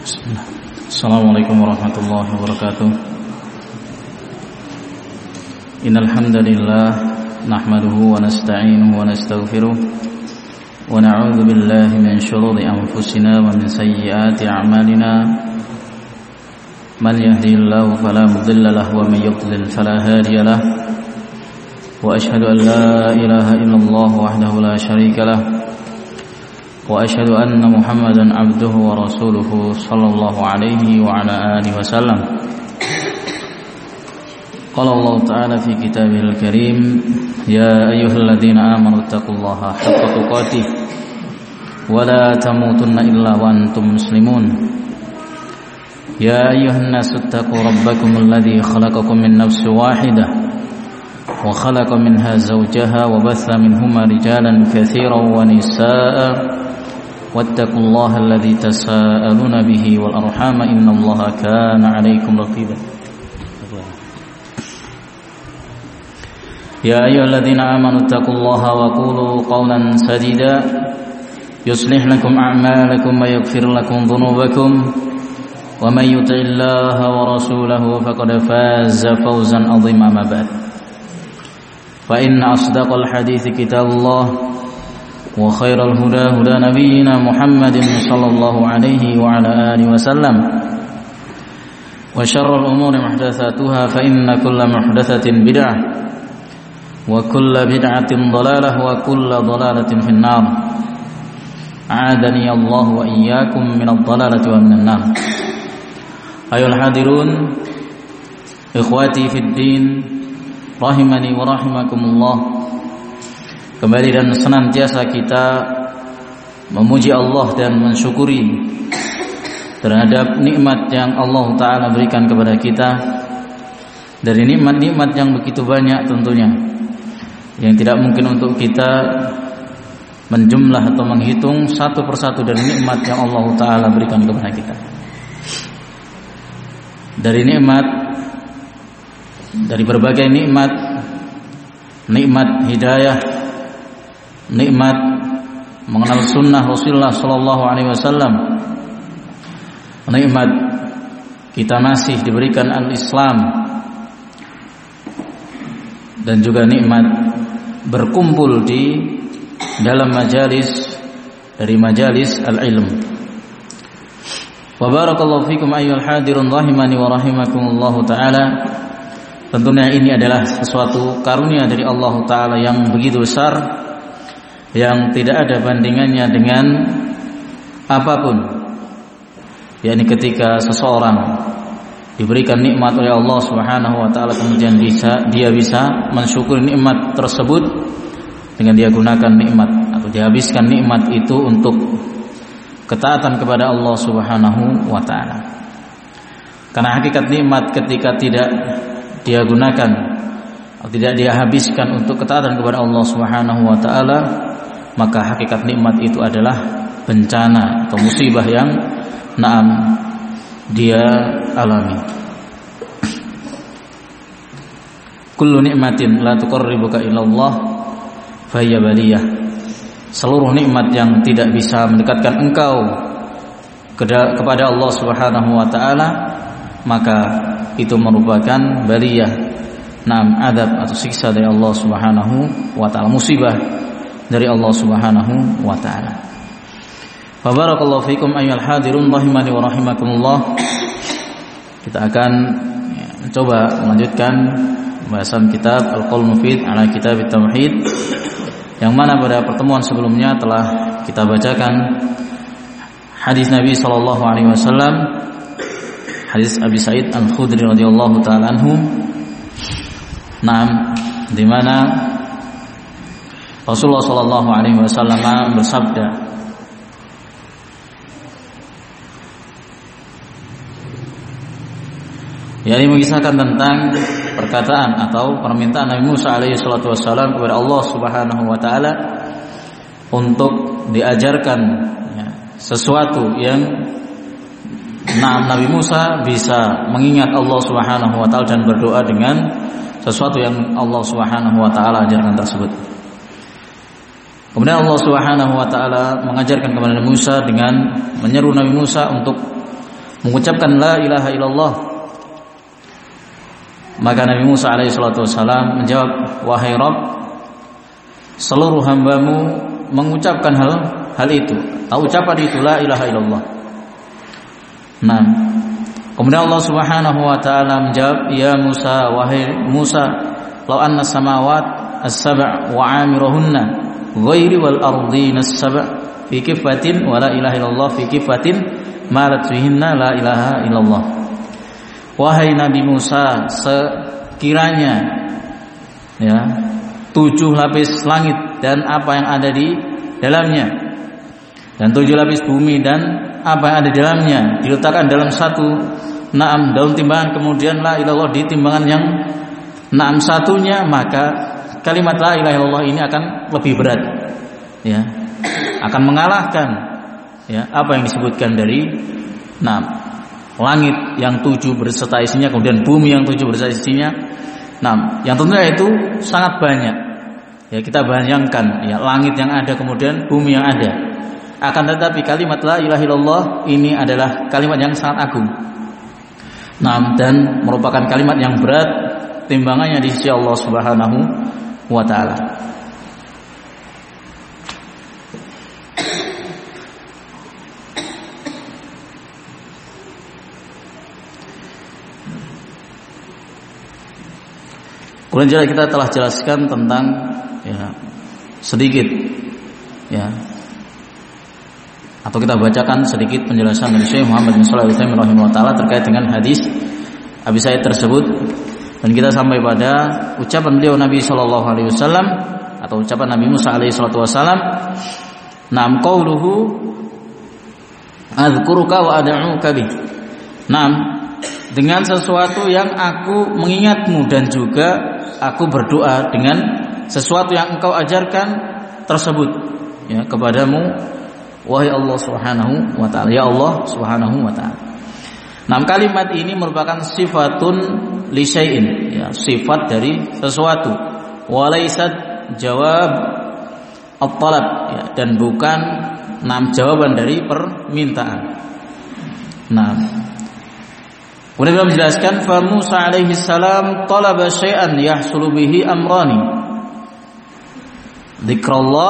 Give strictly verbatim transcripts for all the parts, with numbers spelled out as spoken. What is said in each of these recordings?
Bismillah. Assalamualaikum warahmatullahi wabarakatuh. Innal hamdalillah nahmaduhu wa nasta'inuhu wa nastaghfiruh wa na'udzu billahi min shururi anfusina wa min sayyiati a'malina. Man yahdihillahu fala mudilla lahu wa man yudlil fala hadiya lahu. Wa ashhadu an la ilaha illallah wahdahu la syarika lahu. وأشهد أن محمدا عبده ورسوله صلى الله عليه وعلى آله وسلم. قال الله تعالى في كتابه الكريم: يا أيها الذين آمنوا اتقوا الله حق تقاته ولا تموتن إلا وأنتم مسلمون. يا أيها الناس اتقوا ربكم الذي خلقكم من نفس واحدة وخلق منها زوجها وبث منهما رجالا كثيرا ونساء واتقوا الله الذي تساءلون به والأرحام إن الله كان عليكم رقيبا. يا أيها الذين آمنوا اتقوا الله وقولوا قولا سديدا يصلح لكم أعمالكم ويغفر لكم ذنوبكم ومن يطع الله ورسوله فقد فاز فوزا عظيما. ما بعد، فإن أصدق الحديث كتاب الله وخير الهدى هدى نبينا محمد صلى الله عليه وعلى آله وسلم وشر الأمور محدثاتها فإن كل محدثة بدعة وكل بدعة ضلالة وكل ضلالة في النار. أعاذني الله وإياكم من الضلالة ومن النار. أيها الحاضرون إخواتي في الدين rahimani wa rahimakumullah. Kembali dan senantiasa kita memuji Allah dan mensyukuri terhadap nikmat yang Allah Ta'ala berikan kepada kita. Dari nikmat-nikmat yang begitu banyak tentunya, yang tidak mungkin untuk kita menjumlah atau menghitung satu persatu dari nikmat yang Allah Ta'ala berikan kepada kita. Dari nikmat, dari berbagai nikmat, nikmat hidayah, nikmat mengenal sunnah Rasulullah Sallallahu Alaihi Wasallam, nikmat kita masih diberikan al-Islam, dan juga nikmat berkumpul di dalam majalis dari majalis al-ilm. Wa barakallahu fikum ayyuhal hadirun rahimani wa rahimakumullahu ta'ala. Tentunya ini adalah sesuatu karunia dari Allah Ta'ala yang begitu besar, yang tidak ada bandingannya dengan apapun. yakni ketika seseorang diberikan nikmat oleh Allah Subhanahu wa Ta'ala, kemudian bisa, dia bisa mensyukuri nikmat tersebut dengan dia gunakan nikmat atau dihabiskan nikmat itu untuk ketaatan kepada Allah Subhanahu wa Ta'ala. Karena hakikat nikmat ketika tidak dia gunakan atau tidak dia habiskan untuk ketaatan kepada Allah Subhanahu wa Ta'ala, maka hakikat nikmat itu adalah bencana atau musibah yang naam dia alami. Kullu nikmatin la tuqarribuka ila Allah fa hiya baliyah. Seluruh nikmat yang tidak bisa mendekatkan engkau kepada Allah Subhanahu wa Ta'ala, maka itu merupakan baliyah, naam, adab atau siksa dari Allah Subhanahu wa Ta'ala, musibah dari Allah Subhanahu wa Ta'ala. Fa barakallahu fikum ayyuhal hadirun rahimani wa rahimakumullah. Kita akan ya, coba melanjutkan pembahasan kitab Al-Qaul Mufid ala Kitab At-Tauhid, yang mana pada pertemuan sebelumnya telah kita bacakan hadis Nabi sallallahu alaihi wasallam, hadis Abi Sa'id Al-Khudri radhiyallahu taala anhu, naam, di mana Rasulullah sallallahu alaihi wasallam bersabda, yakni mengisahkan tentang perkataan atau permintaan Nabi Musa alaihi salatu wassalam kepada Allah Subhanahu wa Ta'ala untuk diajarkan ya, sesuatu yang nah, Nabi Musa bisa mengingat Allah Subhanahu wa Ta'ala dan berdoa dengan sesuatu yang Allah Subhanahu wa Ta'ala ajarkan tersebut. Kemudian Allah Subhanahu wa Ta'ala mengajarkan kepada Nabi Musa dengan menyeru Nabi Musa untuk mengucapkan la ilaha illallah. Maka Nabi Musa alaihi salatu wasalam menjawab, wahai Rabb, seluruh hambamu mengucapkan hal hal itu, atau ucapan itu la ilaha illallah. Nah, kemudian Allah Subhanahu wa taala menjawab, ya Musa, wahai Musa, law anna samawat as-sab' wa 'amiruhunna ghairi wal ardina as-sab' fi kifatin wa la ilaha illallah fi kifatin malat fihinna la ilaha illallah. Wahai Nabi Musa, sekiranya ya tujuh lapis langit dan apa yang ada di dalamnya, dan tujuh lapis bumi dan apa yang ada di dalamnya diletakkan dalam satu naam daun timbangan, kemudian la ilallah di timbangan yang naam satunya, maka kalimat la ilaha illallah ini akan lebih berat, ya, akan mengalahkan ya apa yang disebutkan dari naam langit yang tujuh berserta isinya, kemudian bumi yang tujuh berserta isinya. Nah, yang tentunya itu sangat banyak. Ya, kita bayangkan ya langit yang ada, kemudian bumi yang ada. Akan tetapi kalimat la ilaha illallah ini adalah kalimat yang sangat agung. Nah, dan merupakan kalimat yang berat timbangannya di sisi Allah Subhanahu wa taala. Kemudian kita telah jelaskan tentang ya, sedikit ya, atau kita bacakan sedikit penjelasan dari Syekh Muhammad bin Shalih Al-Utsaimin rahimahullah taala terkait dengan hadis Abi Sa'id tersebut, dan kita sampai pada ucapan beliau Nabi sallallahu alaihi wasallam atau ucapan Nabi Musa alaihi salatu wasallam, "Nam qauluhu adzkuruka wa ad'uka bih." Nam, dengan sesuatu yang aku mengingatmu dan juga aku berdoa dengan sesuatu yang engkau ajarkan tersebut ya kepadamu, wahai Allah Subhanahu wa taala, ya Allah Subhanahu wa taala. Nah, kalimat ini merupakan sifatun li syai'in, ya, sifat dari sesuatu, walaisat jawab at-talab, ya, dan bukan nam jawaban dari permintaan. Nah, kemudian beliau menjelaskan, fa Musa alaihi salam talaba syai'an yahsulu bihi amrani. Dzikrullah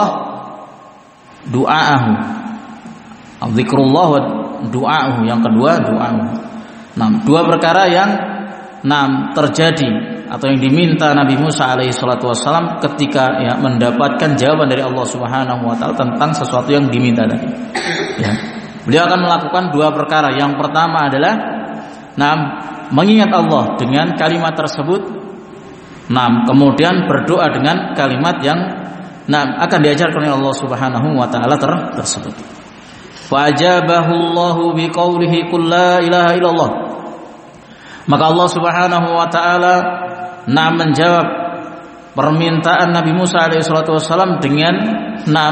du'aahu. Dzikrullah wa du'aahu, yang kedua du'aahu. Nah, dua perkara yang nam terjadi atau yang diminta Nabi Musa alaihi salatu wasallam ketika ya mendapatkan jawaban dari Allah Subhanahu wa taala tentang sesuatu yang diminta tadi. Ya. Beliau akan melakukan dua perkara. Yang pertama adalah nah, mengingat Allah dengan kalimat tersebut. Nah, kemudian berdoa dengan kalimat yang nah, akan diajarkan oleh Allah Subhanahu wa taala ter- tersebut. Fajabahu Allahu biqaulihi qul la ilaha illallah. Maka Allah Subhanahu wa taala nah menjawab permintaan Nabi Musa alaihi salatu wasallam dengan nah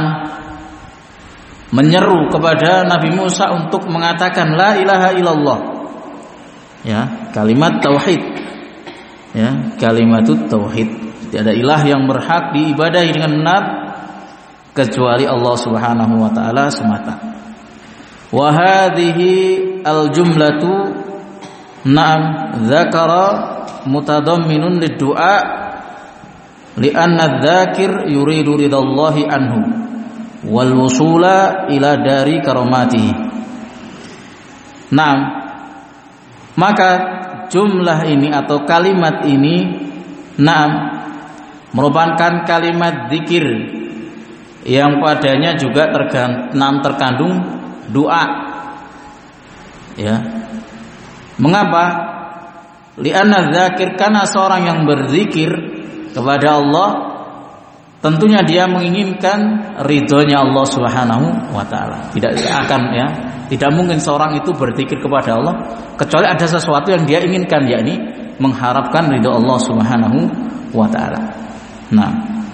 menyeru kepada Nabi Musa untuk mengatakan la ilaha illallah. Ya, kalimat tauhid. Ya, kalimatut tauhid. Tiada ilah yang berhak diibadahi dengan benar kecuali Allah Subhanahu wa taala semata. Wa hadhihi al-jumlatu na'am dzakara mutadamminun lid-du'a li'anna adh-dzakir yuridu ridallahi anhu wal wusula ila dari karamatihi. Na'am, maka jumlah ini atau kalimat ini na'am merupakan kalimat zikir yang padanya juga terkandung, terkandung doa. Ya. Mengapa? Li'anna dzakir, karena seorang yang berzikir kepada Allah tentunya dia menginginkan ridhonya Allah Subhanahu wa taala. Tidak akan ya, tidak mungkin seorang itu berzikir kepada Allah kecuali ada sesuatu yang dia inginkan, yakni mengharapkan ridho Allah Subhanahu wa taala. Nah,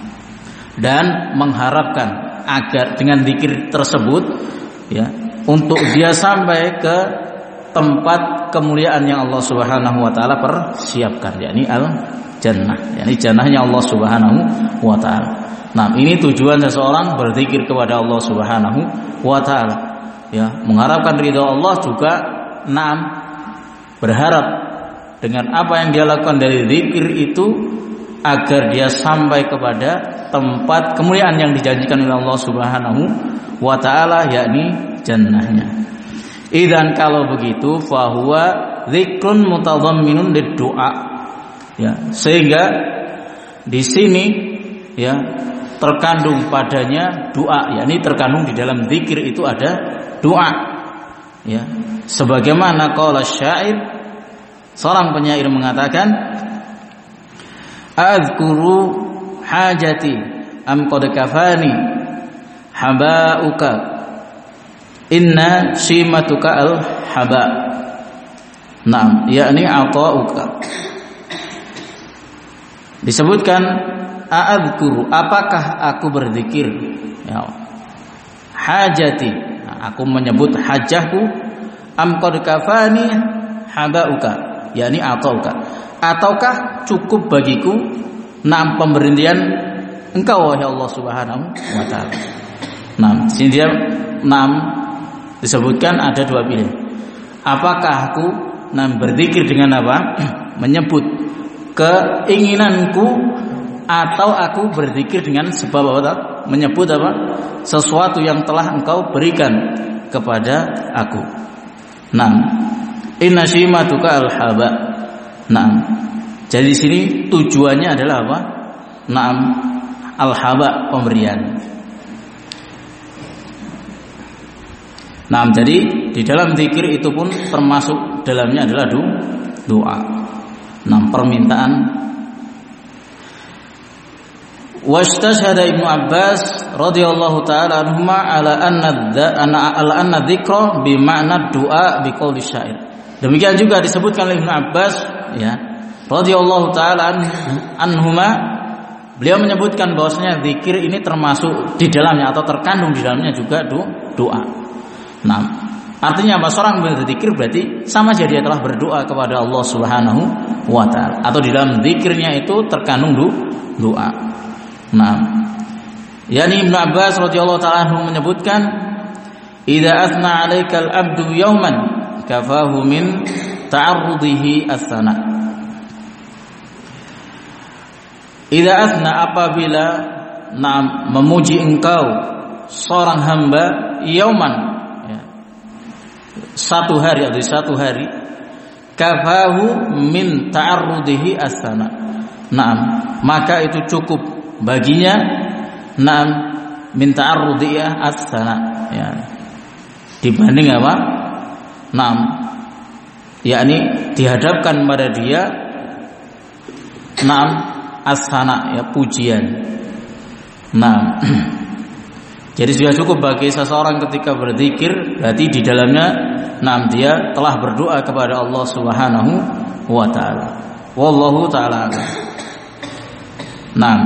dan mengharapkan agar dengan zikir tersebut ya untuk dia sampai ke tempat kemuliaan yang Allah Subhanahu wa taala persiapkan, yakni al-jannah, yakni jannahnya Allah Subhanahu wa taala. Nah, ini tujuan seseorang berzikir kepada Allah Subhanahu wa taala. Ya, mengharapkan ridha Allah juga Naam, berharap dengan apa yang dia lakukan dari zikir itu agar dia sampai kepada tempat kemuliaan yang dijanjikan oleh Allah Subhanahu wa taala, yakni jannahnya. Idzan kalau begitu fahuwa dzikrun mutadhamminun lid-du'a. Ya, sehingga di sini ya terkandung padanya doa, yakni terkandung di dalam zikir itu ada doa. Ya, sebagaimana qala syair, seorang penyair mengatakan, azkuru hajati am qad kafani habauka inna shimatuka al haba. Naam, yakni atauka. Disebutkan a'adzkuru, apakah aku berzikir, ya, hajati, nah, aku menyebut hajahku, am qad kafani habauka, yakni atauka, ataukah cukup bagiku enam pemberian engkau wahai Allah Subhanahu wa taala. Nah, sini dia enam disebutkan ada dua pilihan. Apakah aku enam berzikir dengan apa? Menyebut keinginanku, atau aku berzikir dengan sebab apa? Menyebut apa? Sesuatu yang telah engkau berikan kepada aku. Nah, inna shimatuka al-haba. Nah, jadi di sini tujuannya adalah apa? Naam, al-haba, pemberian. Nah, jadi di dalam zikir itu pun termasuk dalamnya adalah doa. Nah, permintaan. Wastashhada Ibnu Abbas radhiyallahu taala anhuma ala anna ala anna dzikra bi ma'na du'a bi qouli syair. Demikian juga disebutkan oleh Ibnu Abbas, ya, radhiyallahu taala anhuma, beliau menyebutkan bahwasanya zikir ini termasuk di dalamnya atau terkandung di dalamnya juga doa. Nah, artinya apa? Seorang berzikir berarti sama saja dia telah berdoa kepada Allah Subhanahu wa taala, atau di dalam zikirnya itu terkandung doa. Nah, yakni Ibnu Abbas radhiyallahu taala anhu menyebutkan, idza athna 'alaikal 'abdu yawman kafahu min ta'arrudihi as-sana. Idza athna, apabila nah, memuji engkau seorang hamba, yauman, ya, satu hari atau satu hari, kafahu min ta'arrudihi as-sana. Naam, maka itu cukup baginya, naam, min ta'arrudihi as-sana, ya, dibanding apa? Naam, yakni dihadapkan pada dia, naam, as-sana, ya, pujian. Naam. Jadi sudah cukup bagi seseorang ketika berzikir, berarti di dalamnya, naam, dia telah berdoa kepada Allah Subhanahu wa taala. Wallahu taala. Naam.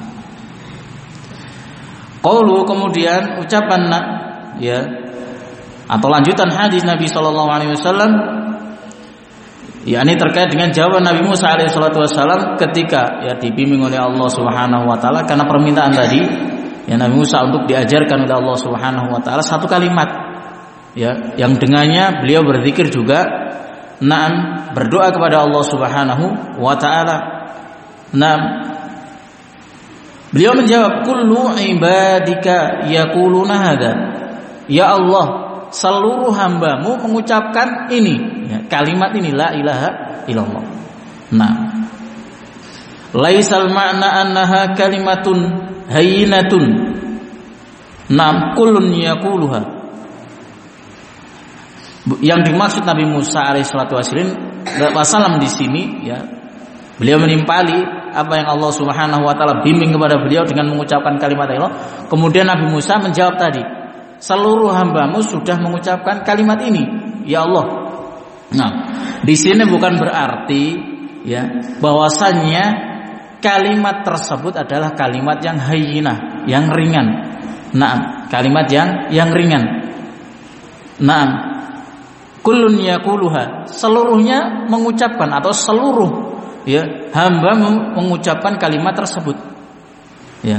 Qaulu, kemudian ucapan, ya, atau lanjutan hadis Nabi sallallahu alaihi wasallam, yakni terkait dengan jawaban Nabi Musa alaihi salatu wasallam ketika, ya, dibimbing oleh Allah Subhanahu wa taala karena permintaan tadi, ya, Nabi Musa untuk diajarkan oleh Allah Subhanahu wa taala satu kalimat, ya, yang dengannya beliau berzikir juga, naam, berdoa kepada Allah Subhanahu wa taala. Naam, beliau menjawab, kullu ibadika yaquluna hadza. Ya Allah, seluruh hambamu mengucapkan ini, ya, kalimat ini, la ilaha illallah. Nah, laisal ma'na annaha kalimatun hayyinatun. Nam kullun yaquluha. Yang dimaksud Nabi Musa alaihi salatu wasallam di sini, ya, beliau menimpali apa yang Allah Subhanahu wa taala bimbing kepada beliau dengan mengucapkan kalimat Allah. Kemudian Nabi Musa menjawab tadi, seluruh hambamu sudah mengucapkan kalimat ini, ya Allah. Nah, di sini bukan berarti, ya, bahwasannya kalimat tersebut adalah kalimat yang hayyinah, yang ringan. Nah, kalimat yang yang ringan. Nah, kullun yaquluha, seluruhnya mengucapkan, atau seluruh, ya, hamba mengucapkan kalimat tersebut, ya.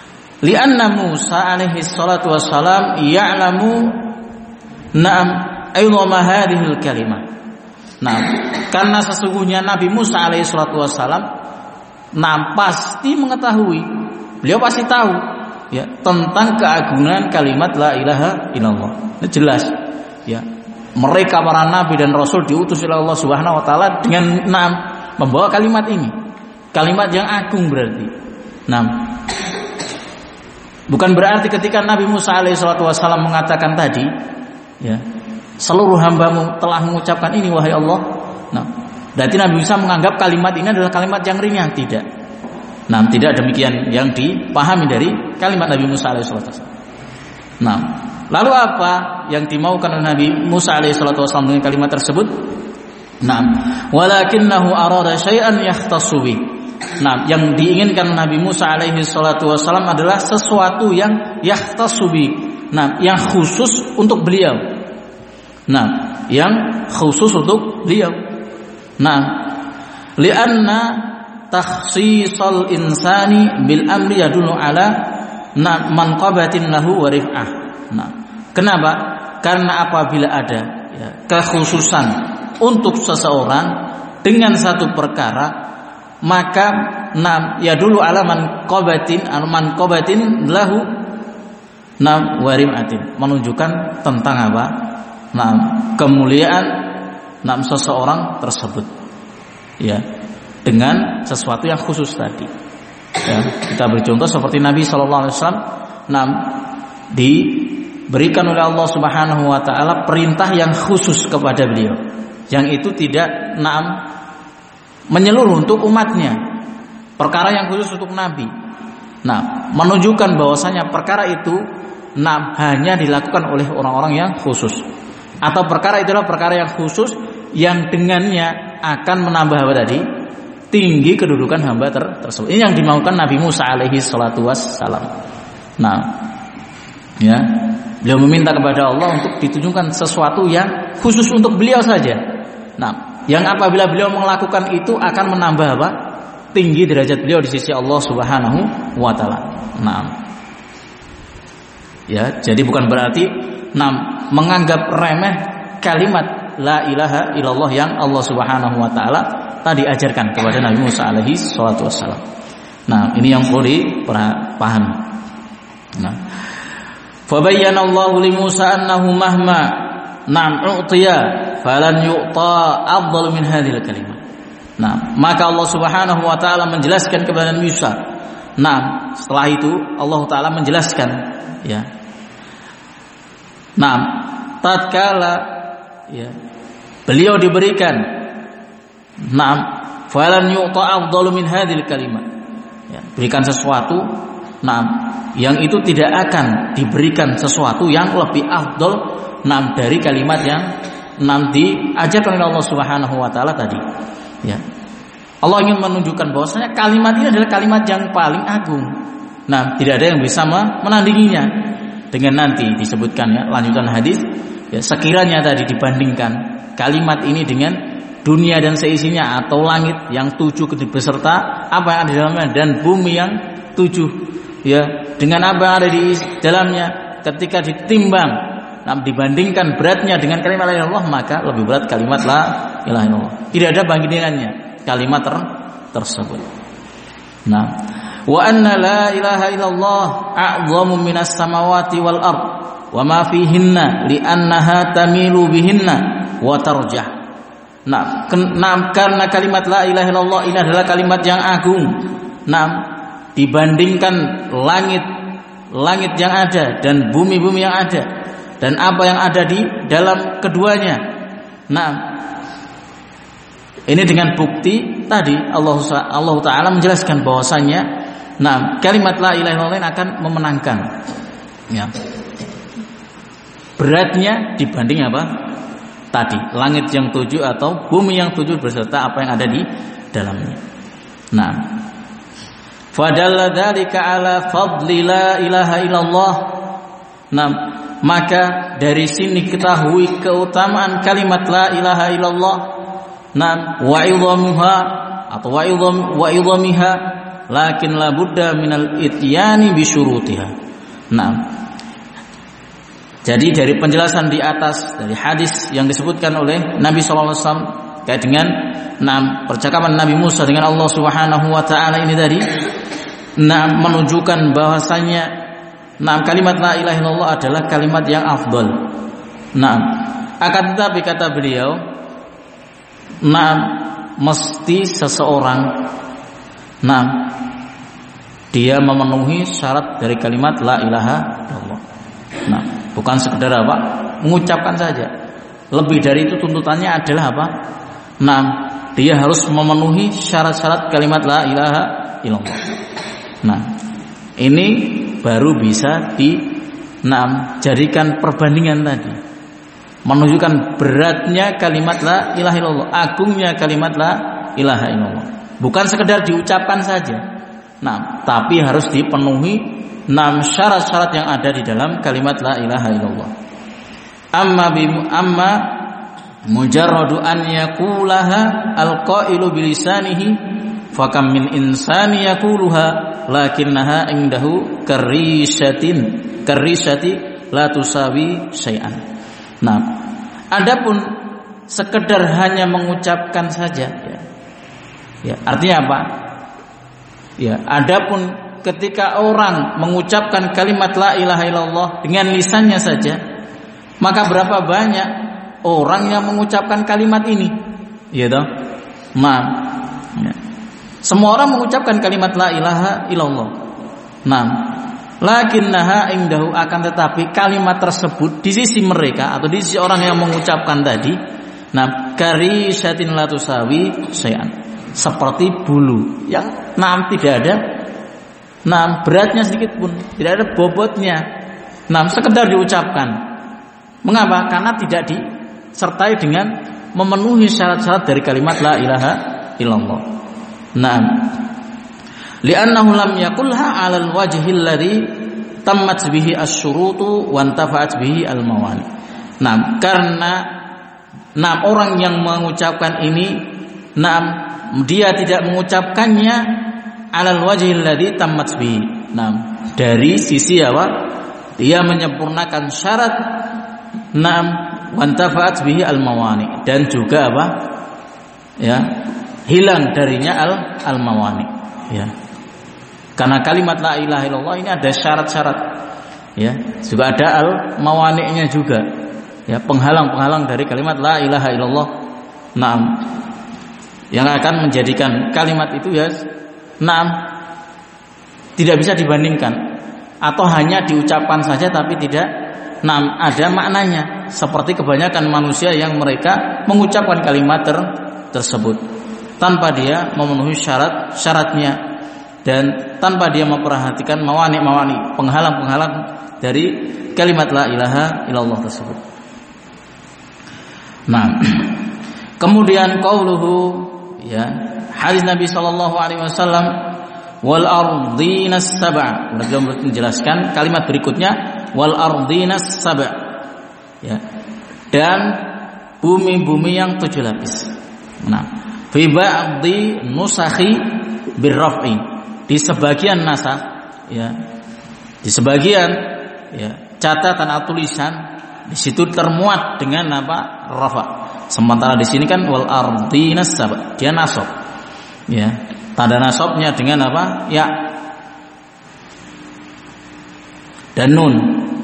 Lianna Musa alaihi salatu wassalam ya'lamu, na'am, 'idhama hadhil kalimah. Nah, karena sesungguhnya Nabi Musa alaihi salatu wasallam nah pasti mengetahui, beliau pasti tahu ya tentang keagungan kalimat la ilaha illallah. Ini jelas ya. Mereka para nabi dan rasul diutus oleh Allah Subhanahu wa taala dengan nah, membawa kalimat ini. Kalimat yang agung berarti. Nah, bukan berarti ketika Nabi Musa alaihi salatu wasallam mengatakan tadi ya, seluruh hambamu telah mengucapkan ini wahai Allah. Nah, berarti Nabi Musa menganggap kalimat ini adalah kalimat yang ringan. Tidak. Nah, tidak demikian yang dipahami dari kalimat Nabi Musa alaihi salatu wasallam. Nah, lalu apa yang dimaukan oleh Nabi Musa alaihi salatu wasallam dengan kalimat tersebut? Nah, walakinnahu arada syai'an yahtassu bi. Nah, yang diinginkan Nabi Musa alaihi salatu wasallam adalah sesuatu yang yahtassu bi. Nah, yang khusus untuk beliau. Nah, yang khusus untuk beliau. Nah, li'anna takhsisal insani bil amri yadullu ala na manqabatin lahu wa rif'ah. Nah, kenapa? Karena apabila ada ya, kekhususan untuk seseorang dengan satu perkara, maka nam yadullu ala manqabatin al manqabatin lahu nam wa rif'atin, menunjukkan tentang apa? Nah, kemuliaan nam seseorang tersebut ya, dengan sesuatu yang khusus tadi ya. Kita beri contoh seperti Nabi sallallahu alaihi wasallam nam diberikan oleh Allah Subhanahu wa taala perintah yang khusus kepada beliau, yang itu tidak nam menyeluruh untuk umatnya, perkara yang khusus untuk Nabi. Nah, menunjukkan bahwasanya perkara itu nam hanya dilakukan oleh orang-orang yang khusus, atau perkara itulah perkara yang khusus yang dengannya akan menambah apa tadi? Tinggi kedudukan hamba ter tersebut. Ini yang dimaukan Nabi Musa alaihi salatu wassalam. Nah, ya, beliau meminta kepada Allah untuk ditunjukkan sesuatu yang khusus untuk beliau saja. Nah, yang apabila beliau melakukan itu akan menambah apa? Tinggi derajat beliau di sisi Allah Subhanahu wa taala. Nah, ya, jadi bukan berarti nah, menganggap remeh kalimat la ilaha illallah yang Allah Subhanahu wa taala tadi ajarkan kepada Nabi Musa alaihi salatu wassalam. Nah, ini yang perlu dipahami. Nah, fa bayyana Allahu li Musa annahu mahma nam u'tiya falan yu'ta afdal min hadhil kalimah. Nah, maka Allah Subhanahu wa taala menjelaskan kepada Nabi Musa. Nah, setelah itu Allah taala menjelaskan ya. Nah, tatkala ya beliau diberikan na'am falan yu'ta afdalu min hadhil kalimah ya, berikan sesuatu na'am yang itu tidak akan diberikan sesuatu yang lebih afdal na'am dari kalimat yang na'am diajarkan oleh Allah Subhanahu wa taala tadi ya. Allah ingin menunjukkan bahwasanya kalimat ini adalah kalimat yang paling agung. Nah, tidak ada yang bisa menandinginya. Dengan nanti disebutkan ya lanjutan hadis ya, sekiranya tadi dibandingkan kalimat ini dengan dunia dan seisinya, atau langit yang tujuh beserta apa yang ada di dalamnya, dan bumi yang tujuh ya dengan apa yang ada di dalamnya, ketika ditimbang nah, dibandingkan beratnya dengan kalimat la ilaha illallah, maka lebih berat kalimat la ilaha illallah. Tidak ada bandingannya kalimat ter tersebut. Nah, wa anna la ilaha illallah a'zamu minas samawati wal ard wa ma fihinna li annaha tamilu bihinna wa tarjah. Nah, karena kalimat la ilaha illallah ini adalah kalimat yang agung. Nah, dibandingkan langit langit yang ada dan bumi-bumi yang ada dan apa yang ada di dalam keduanya. Nah, ini dengan bukti tadi Allah Allah taala menjelaskan bahwasanya nah, kalimat la ilaha illallah akan memenangkan ya. Beratnya dibanding apa? Tadi langit yang tujuh atau bumi yang tujuh beserta apa yang ada di dalamnya. Nah, fadalla dzalika ala fadli la ilaha illallah. Nah, maka dari sini ketahui keutamaan kalimat la ilaha illallah. Nah, wa idhamuha atau wa idham wa idhamiha lakin la budda minal ityani bi syurutiha. Nah, Jadi dari penjelasan di atas dari hadis yang disebutkan oleh Nabi sallallahu alaihi wasallam kait dengan enam percakapan Nabi Musa dengan Allah Subhanahu wa taala ini tadi, enam menunjukkan bahwasanya enam kalimat la ilaha illallah adalah kalimat yang afdal. Nah, akan tetapi kata beliau, enam mesti seseorang enam dia memenuhi syarat dari kalimat la ilaha illallah. Nah, bukan sekedar apa? Mengucapkan saja. Lebih dari itu tuntutannya adalah apa? Nah, dia harus memenuhi syarat-syarat kalimat la ilaha illallah. Nah, ini baru bisa di nah, jadikan perbandingan tadi. Menunjukkan beratnya kalimat la ilaha illallah, agungnya kalimat la ilaha illallah. Bukan sekedar diucapkan saja. Nah, tapi harus dipenuhi enam syarat-syarat yang ada di dalam kalimat la ilaha illallah. Amma bi amma mujarradu an yaqulaha alqailu bilisanihi fakam min insani yaquluha lakinnaha indahu karishatin karishati la tusawi syai'an. Nah, adapun sekedar hanya mengucapkan saja ya. Ya, artinya apa? Ya, adapun ketika orang mengucapkan kalimat la ilaha illallah dengan lisannya saja, maka berapa banyak orang yang mengucapkan kalimat ini, ya toh? Nah, ya. Semua orang mengucapkan kalimat la ilaha illallah. Nah, lakinnaha indahu, akan tetapi kalimat tersebut di sisi mereka atau di sisi orang yang mengucapkan tadi, nah, karisyatin la tusawi syai'an, seperti bulu yang nah tidak ada nah beratnya sedikit pun, tidak ada bobotnya. Nah, sekedar diucapkan. Mengapa? Karena tidak disertai dengan memenuhi syarat-syarat dari kalimat la ilaha illallah. Naam. Li'annahu lam yaqulha 'alal wajhil ladzi tammat bihi asy-syurutu wa intafa'at bihi al-mawani. Naam, karena enam orang yang mengucapkan ini, naam, dia tidak mengucapkannya 'alal wajhil ladzi tammat bihi. Naam, dari sisi apa? Dia menyempurnakan syarat, naam, wa intafa'at bihi al-mawani, dan juga apa? Ya, hilang darinya al al-mawani. Ya. Karena kalimat la ilaha illallah ini ada syarat-syarat, ya, juga ada al-mawani'nya juga, ya, penghalang-penghalang dari kalimat la ilaha illallah. Naam, yang akan menjadikan kalimat itu ya, naam, tidak bisa dibandingkan atau hanya diucapkan saja tapi tidak, naam, ada maknanya, seperti kebanyakan manusia yang mereka mengucapkan kalimat ter tersebut tanpa dia memenuhi syarat-syaratnya dan tanpa dia memperhatikan mawani-mawani, penghalang-penghalang dari kalimat la ilaha illallah tersebut. Nah, kemudian qauluhu, ya, hadis Nabi sallallahu alaihi wasallam, wal ardinas sab'a. Beliau menjelaskan kalimat berikutnya, wal ardinas sab'a. Ya. Dan bumi-bumi yang tujuh lapis. Nah, fi ba'dhi nusakhi birraf'i, di sebagian nasakh, ya, di sebagian, ya, catatan atau tulisan di situ termuat dengan apa? Rafa. Sementara di sini kan wal ardinas sab'a, dia nasab. Ya, tanda nasabnya dengan apa? Ya dan nun.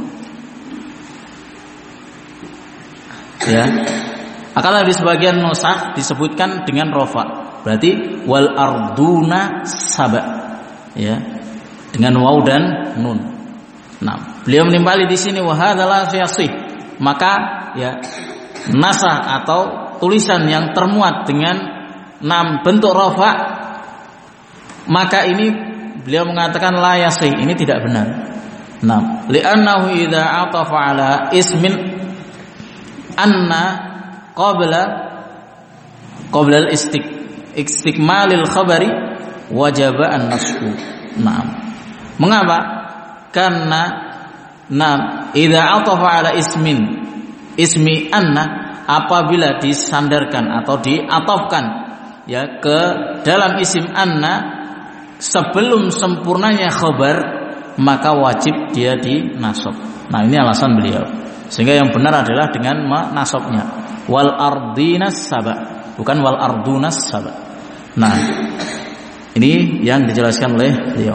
Ya. Akan di sebagian nusakh disebutkan dengan rafa. Berarti wal arduna sab'a. Ya, dengan waw dan nun. Nah, beliau menimpali di sini wa hadzal yasih. Maka ya, nasah atau tulisan yang termuat dengan enam bentuk rafa, maka ini beliau mengatakan la yasih, ini tidak benar. Nah, li'annahu idza atafa ala ismin anna qabla qabla al-istik istikmalil khabari wajaba an-nasbu. Naam. Mengapa? Karena nam idza atafa ala ismin ismi anna, apabila disandarkan atau diatofkan, ya, ke dalam isim anna sebelum sempurnanya khabar, maka wajib dia dinasab. Nah, ini alasan beliau. Sehingga yang benar adalah dengan menasabnya. Wal ardinas saba, bukan wal ardunas saba. Nah, ini yang dijelaskan oleh beliau.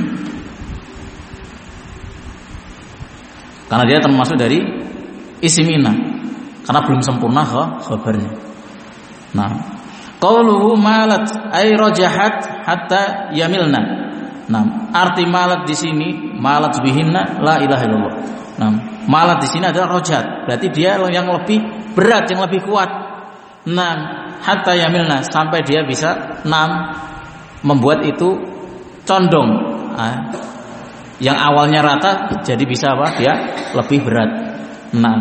Karena dia termasuk dari isim inna, karena belum sempurna khabarnya. Nah, qauluhu malat ay rajahat hatta yamilna. Nah, arti malat di sini, malat bihinna la ilaha illallah. Nah, malat di sini adalah rajahat, berarti dia yang lebih berat, yang lebih kuat. Nah, hatta yamilna, sampai dia bisa nam membuat itu condong. Nah, yang awalnya rata jadi bisa apa? Dia lebih berat. Nah,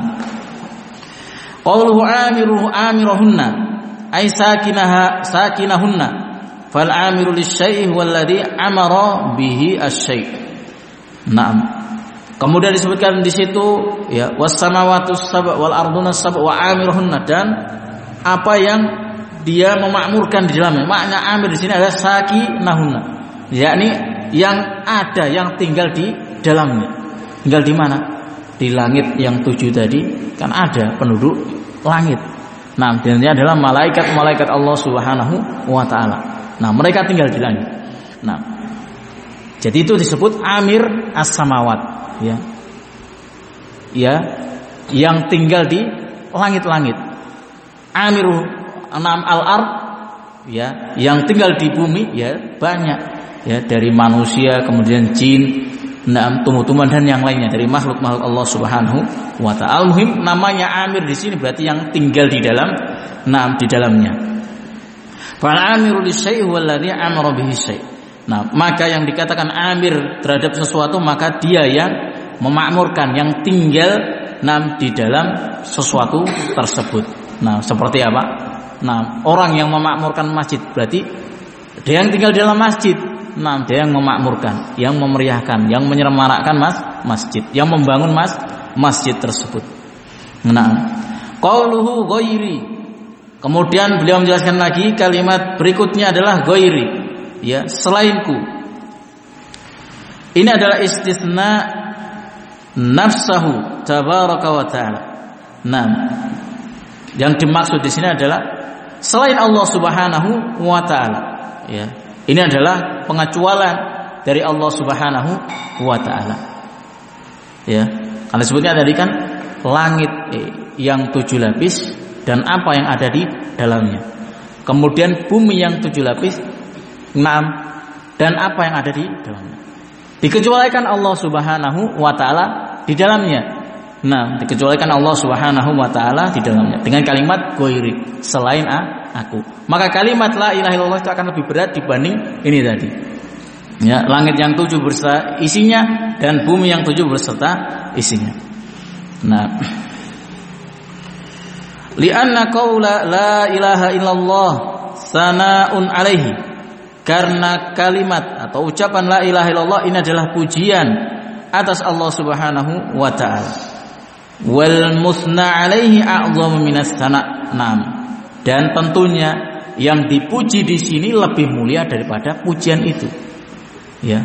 qauluhu amiruhu amiruhunna ay sakinaha sakinahunna fal amiru lisyai' walladhi amara bihi asy-syai'. Naam. Kemudian disebutkan di situ ya was samawatus sab' wal ardunas sab' wa amiruhunna, dan apa yang dia memakmurkan di dalamnya. Makna amir di sini adalah sakinahunna, yakni yang ada, yang tinggal di dalamnya. Tinggal di mana? Di langit yang tujuh tadi kan ada penduduk langit. Nah, ini adalah malaikat-malaikat Allah Subhanahu wa taala. Nah, mereka tinggal di langit. Nah, jadi itu disebut amir as-samawat, ya. Ya, yang tinggal di langit-langit. Amiru anam al-ard, ya, yang tinggal di bumi ya banyak. Ya, dari manusia, kemudian jin, nah, tumbuh-tumbuhan dan yang lainnya dari makhluk-makhluk Allah Subhanahu wa taala. Al-muhim namanya amir di sini berarti yang tinggal di dalam, nah, di dalamnya. Fal amiru lisyai' walladhi amara bihi syai'. Nah, maka yang dikatakan amir terhadap sesuatu, maka dia yang memakmurkan, yang tinggal nah, di dalam sesuatu tersebut. Nah, seperti apa? Nah, orang yang memakmurkan masjid berarti dia yang tinggal di dalam masjid. Nah, dia yang memakmurkan, yang memeriahkan, yang menyemarakkan mas masjid, yang membangun mas masjid tersebut. Nah, qauluhu ghairi. Kemudian beliau menjelaskan lagi kalimat berikutnya adalah ghairi, ya, selainku. Ini adalah istisna nafsahu tabaraka wa taala. Nah, yang dimaksud di sini adalah selain Allah Subhanahu wa taala, ya. Ini adalah pengecualian dari Allah Subhanahu wa taala. Ya, karena sebutnya tadi kan langit yang tujuh lapis dan apa yang ada di dalamnya. Kemudian bumi yang tujuh lapis, enam, dan apa yang ada di dalamnya. Dikecualikan Allah Subhanahu wa taala di dalamnya. Nah, dikecualikan Allah Subhanahu wa taala di dalamnya dengan kalimat ghairi, selain aku. Maka kalimat la ilaha illallah itu akan lebih berat dibanding ini tadi. Ya, langit yang tujuh berserta isinya dan bumi yang tujuh berserta isinya. Nah, li'anna qaula la ilaha illallah sana'un alaihi, karena kalimat atau ucapan la ilaha illallah ini adalah pujian atas Allah Subhanahu wa taala. Wal musna alaihi a'zamu minas sana'. Naam. Dan tentunya yang dipuji di sini lebih mulia daripada pujian itu. Ya.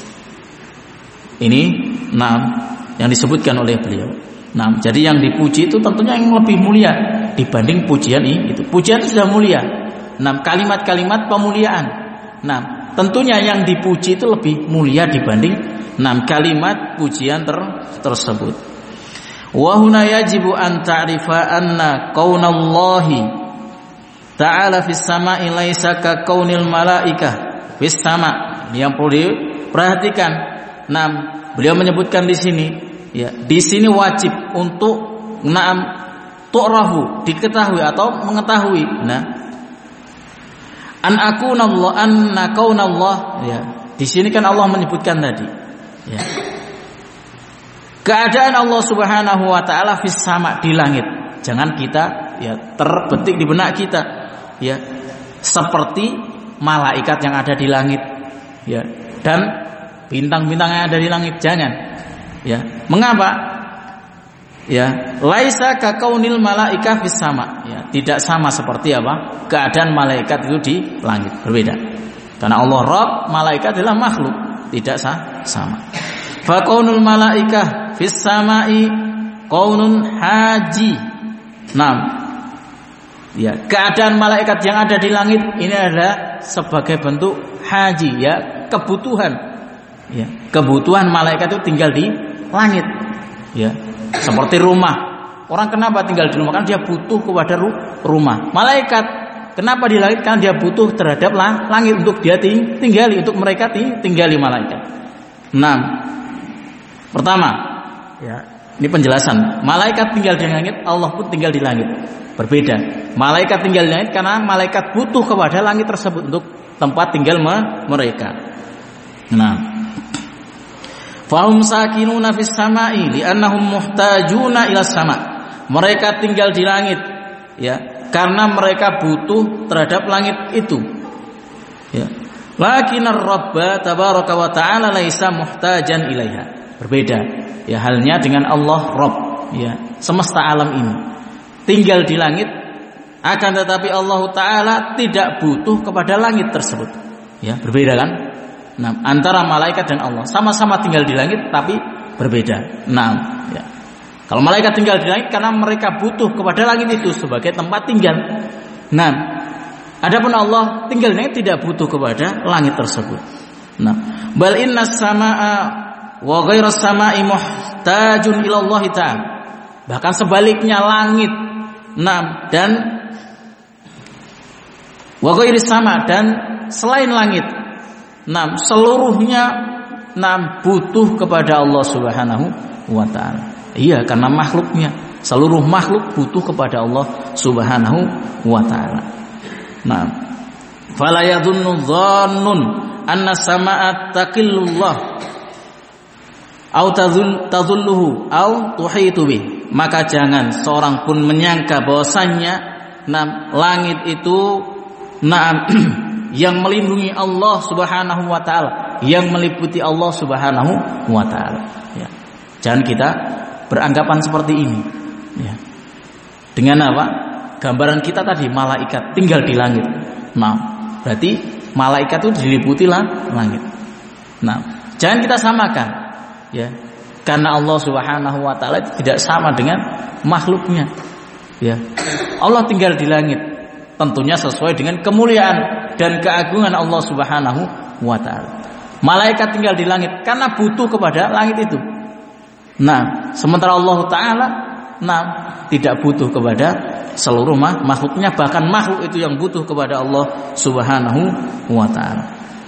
Ini naam yang disebutkan oleh beliau. Naam, jadi yang dipuji itu tentunya yang lebih mulia dibanding pujian ini itu. Pujian itu sudah mulia. Naam, kalimat-kalimat pemuliaan. Naam, tentunya yang dipuji itu lebih mulia dibanding naam kalimat pujian ter tersebut. Wa huna yajibu an ta'rifa anna qaunallahi ta'ala fis sama'i laisa ka qaunil malaikah fis sama'. Yang perlu diperhatikan. Nah, beliau menyebutkan di sini, ya, di sini wajib untuk na'am tu'rafu, diketahui atau mengetahui. Nah, an akunallah anna qaunallah, ya. Di sini kan Allah menyebutkan tadi, ya. Keadaan Allah Subhanahu wa taala fis sama', di langit. Jangan kita ya terbetik di benak kita, ya, seperti malaikat yang ada di langit, ya, dan bintang-bintang yang ada di langit. Jangan, ya. Mengapa? Ya, laisa ka kaunil malaika fis sama', ya, tidak sama seperti apa? Keadaan malaikat itu di langit, berbeda. Karena Allah Rabb, malaikat adalah makhluk, tidak sama. Fa kaunul malaika fis sama'i qaunun haji. Nah, ya, keadaan malaikat yang ada di langit ini adalah sebagai bentuk haji, ya, kebutuhan. Ya, kebutuhan malaikat itu tinggal di langit. Ya, seperti rumah. Orang kenapa tinggal di rumah? Kan dia butuh kepada rumah. Malaikat kenapa di langit? Karena dia butuh terhadap langit untuk dia tinggali, untuk mereka tinggali malaikat. Nah, pertama, ya, ini penjelasan. Malaikat tinggal di langit, Allah pun tinggal di langit. Berbeda. Malaikat tinggal di langit karena malaikat butuh kepada langit tersebut untuk tempat tinggal mereka. Nah, fahum sakinuna fis sama'i li'annahum muhtajuna ila sama'. Mereka tinggal di langit, ya, karena mereka butuh terhadap langit itu. Ya. Lakinar Rabba tabaraka wa ta'ala laisa muhtajan ilaiha. Berbeda, ya, halnya dengan Allah Rabb, ya, semesta alam ini. Tinggal di langit, akan tetapi Allah Ta'ala tidak butuh kepada langit tersebut. Ya, berbeda kan? Nah, antara malaikat dan Allah sama-sama tinggal di langit tapi berbeda. Nah, ya. Kalau malaikat tinggal di langit karena mereka butuh kepada langit itu sebagai tempat tinggal. Nah, adapun Allah tinggal di langit tidak butuh kepada langit tersebut. Nah, bal innas samaa wa ghairas samai muhtajun ila Allah Ta'ala. Bahkan sebaliknya langit, nah, dan wa ghairis sama, dan selain langit, nah, seluruhnya, nah, butuh kepada Allah Subhanahu wa Ta'ala. Iya, karena makhluknya, seluruh makhluk butuh kepada Allah Subhanahu wa Ta'ala. Nah, fala yadhunnu dhannun anna samaa'a taqillullah au tadhulluhu au tuhitu bih. Maka jangan seorang pun menyangka bahwasannya, nah, langit itu, nah, yang melindungi Allah Subhanahu wa Ta'ala, yang meliputi Allah Subhanahu wa Ta'ala. Ya. Jangan kita beranggapan seperti ini, ya. Dengan apa? Gambaran kita tadi malaikat tinggal di langit. Nah, berarti malaikat itu diliputi langit. Nah, jangan kita samakan, ya. Karena Allah Subhanahu wa Ta'ala tidak sama dengan makhluknya. Ya. Allah tinggal di langit, tentunya sesuai dengan kemuliaan dan keagungan Allah Subhanahu wa Ta'ala. Malaikat tinggal di langit karena butuh kepada langit itu. Nah, sementara Allah Ta'ala, nah, tidak butuh kepada seluruh makhluknya, bahkan makhluk itu yang butuh kepada Allah Subhanahu wa Ta'ala.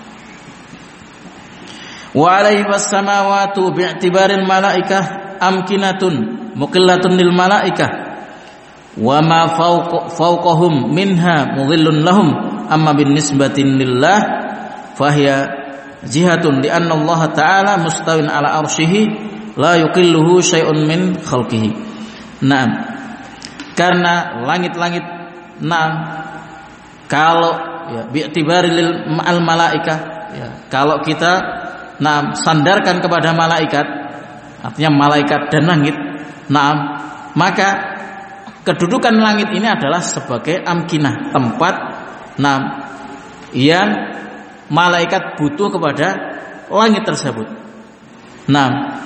Wa alaihi was-samawati bi'tibaril malaikah amkinatun muqillatun lil malaikah wa ma fawqahum minha mudhillun lahum amma bin nisbatin lillah fahiya jihatun li anna Allah Ta'ala mustawin ala arsyihi la yuqilluhu syai'un min khalqihi. Nah, karena langit-langit, nah, kalau, ya, bi'tibaril al malaikah, ya, kalau kita, nah, sandarkan kepada malaikat, artinya malaikat dan langit, nah, maka kedudukan langit ini adalah sebagai amkinah, tempat, nah, yang malaikat butuh kepada langit tersebut. Nah,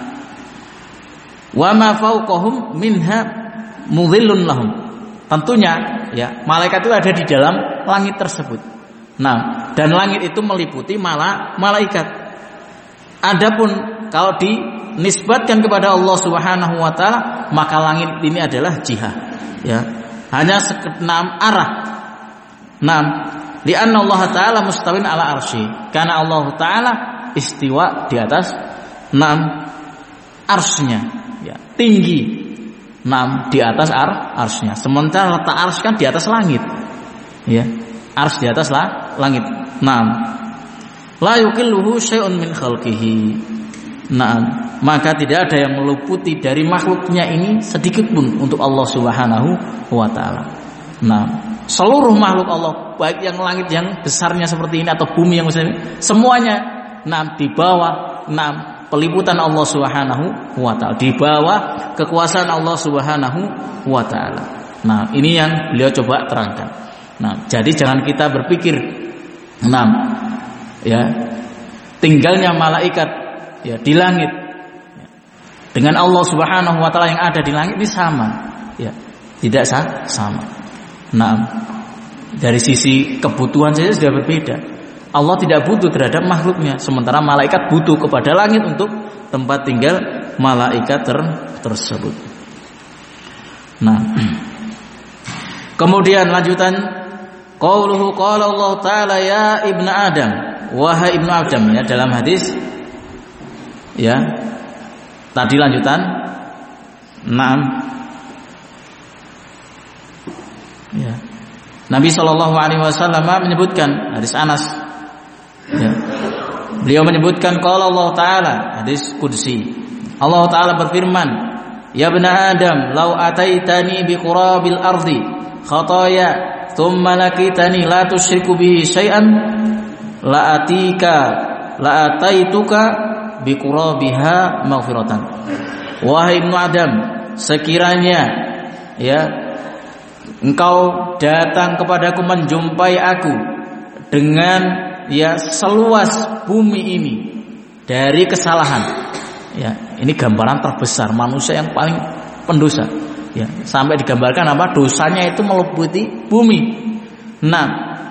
wa ma fawqahum minha mudhillun lahum. Tentunya, ya, malaikat itu ada di dalam langit tersebut. Nah, dan langit itu meliputi mala, malaikat. Adapun kalau dinisbatkan kepada Allah Subhanahu wa Ta'ala, maka langit ini adalah jihah, ya, hanya sekenam arah. Nah, li'anna Allah Ta'ala mustawin ala arsy, karena Allah Ta'ala istiwa di atas enam arsy-nya, ya, tinggi, enam di atas ar, arsy-nya. Sementara letak arsy kan di atas langit, ya, arsy di atas lah, langit. Enam, la yuqilluhu syai'un min khalqihi. Nah, maka tidak ada yang meliputi dari makhluknya ini sedikit pun untuk Allah Subhanahu wa Ta'ala. Nah, seluruh makhluk Allah, baik yang langit yang besarnya seperti ini atau bumi yang besar ini, semuanya, nah, di bawah, nah, peliputan Allah Subhanahu wa Ta'ala, di bawah kekuasaan Allah Subhanahu wa Ta'ala. Nah, ini yang beliau coba terangkan. Nah, jadi jangan kita berpikir, nah, ya, tinggalnya malaikat, ya, di langit, dengan Allah Subhanahu wa taala yang ada di langit ini sama, ya. Tidak sama. Nah, dari sisi kebutuhan saja sudah berbeda. Allah tidak butuh terhadap makhluknya, sementara malaikat butuh kepada langit untuk tempat tinggal malaikat ter- tersebut. Nah, kemudian lanjutan qauluhu qala Allah taala ya ibnu Adam, wahai ibnu Adam, ya, dalam hadis, ya. Tadi lanjutan. Naam. Ya. Nabi sallallahu alaihi wasallam menyebutkan hadis Anas. Ya. Beliau menyebutkan qala Allah taala, hadis qudsi. Allah taala berfirman, "Ya ibna Adam, law ataitani bi qurabil ardi khataya, thumma laqitani la tusyriku bihi syai'an, la atika la ataituka bi qurabiha maghfiratan." Wahai ibnu Adam, sekiranya, ya, engkau datang kepadaku menjumpai aku dengan, ya, seluas bumi ini dari kesalahan, ya, ini gambaran terbesar manusia yang paling pendosa, ya, sampai digambarkan apa, dosanya itu meliputi bumi. Nah,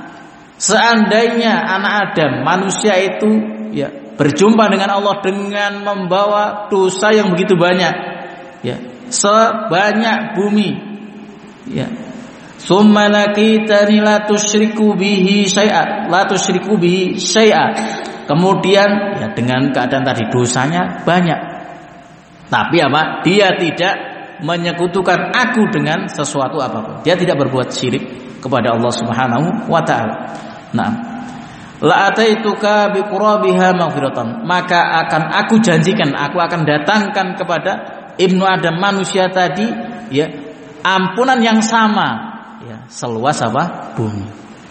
seandainya anak Adam, manusia itu, ya, berjumpa dengan Allah dengan membawa dosa yang begitu banyak, ya, sebanyak bumi, ya, summa laqitani la tusyriku bihi syai'a, la tusyriku bihi syai'a. Kemudian, ya, dengan keadaan tadi dosanya banyak, tapi apa? Dia tidak menyekutukan aku dengan sesuatu apapun. Dia tidak berbuat syirik kepada Allah Subhanahu wa taala. Nah, la ataituka bi qurabiha maghfiratan, maka akan aku janjikan, aku akan datangkan kepada ibnu Adam, manusia tadi, ya, ampunan yang sama, ya, seluas apa? Bumi.